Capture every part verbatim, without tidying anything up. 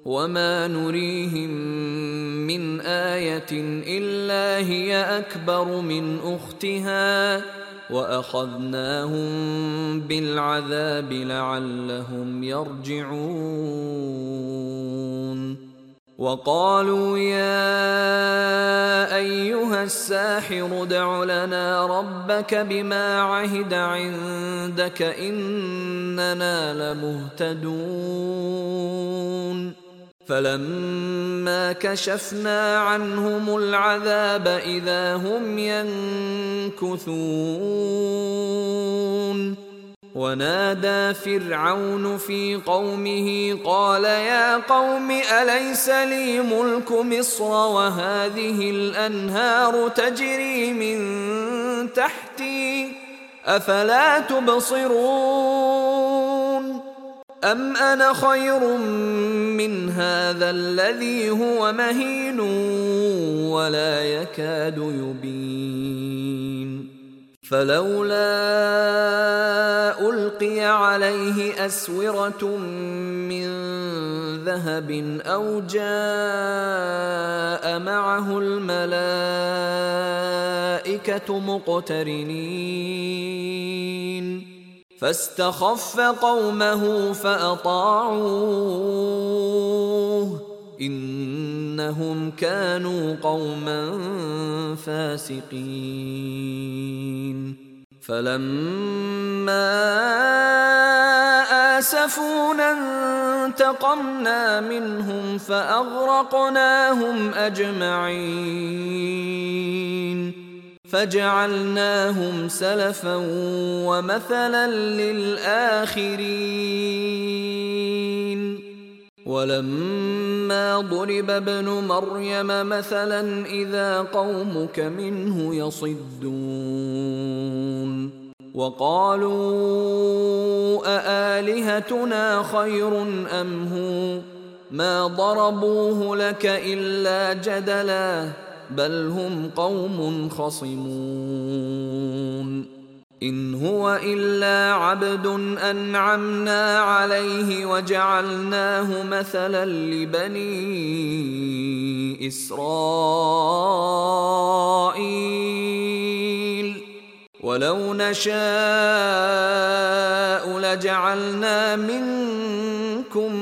وما نريهم من آية إلا هي أكبر من أختها وأخذناهم بالعذاب لعلهم يرجعون وقالوا يا أيها الساحر ادع لنا ربك بما عهد عندك إننا لمهتدون فلما كشفنا عنهم العذاب إذا هم ينكثون ونادى فرعون في قومه قال يا قوم أليس لي ملك مصر وهذه الأنهار تجري من تحتي أفلا تبصرون أم أنا خير من هذا الذي هو مهين ولا يكاد يبين فلولا ألقي عليه أسورة من ذهب أو جاء معه الملائكة مقترنين فاستخف قومه فأطاعوه إنهم كانوا قوما فاسقين فلما آسفونا انتقمنا منهم فأغرقناهم أجمعين فجعلناهم سلفا ومثلا للآخرين ولما ضرب ابن مريم مثلا إذا قومك منه يصدون وقالوا أآلهتنا خير أم هو ما ضربوه لك إلا جدلا بل هم قوم خصمون إن هو إلا عبد أنعمنا عليه وجعلناه مثلا لبني إسرائيل ولو نشاء لجعلنا منكم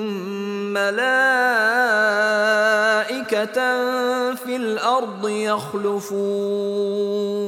ملائكة في الأرض يخلفون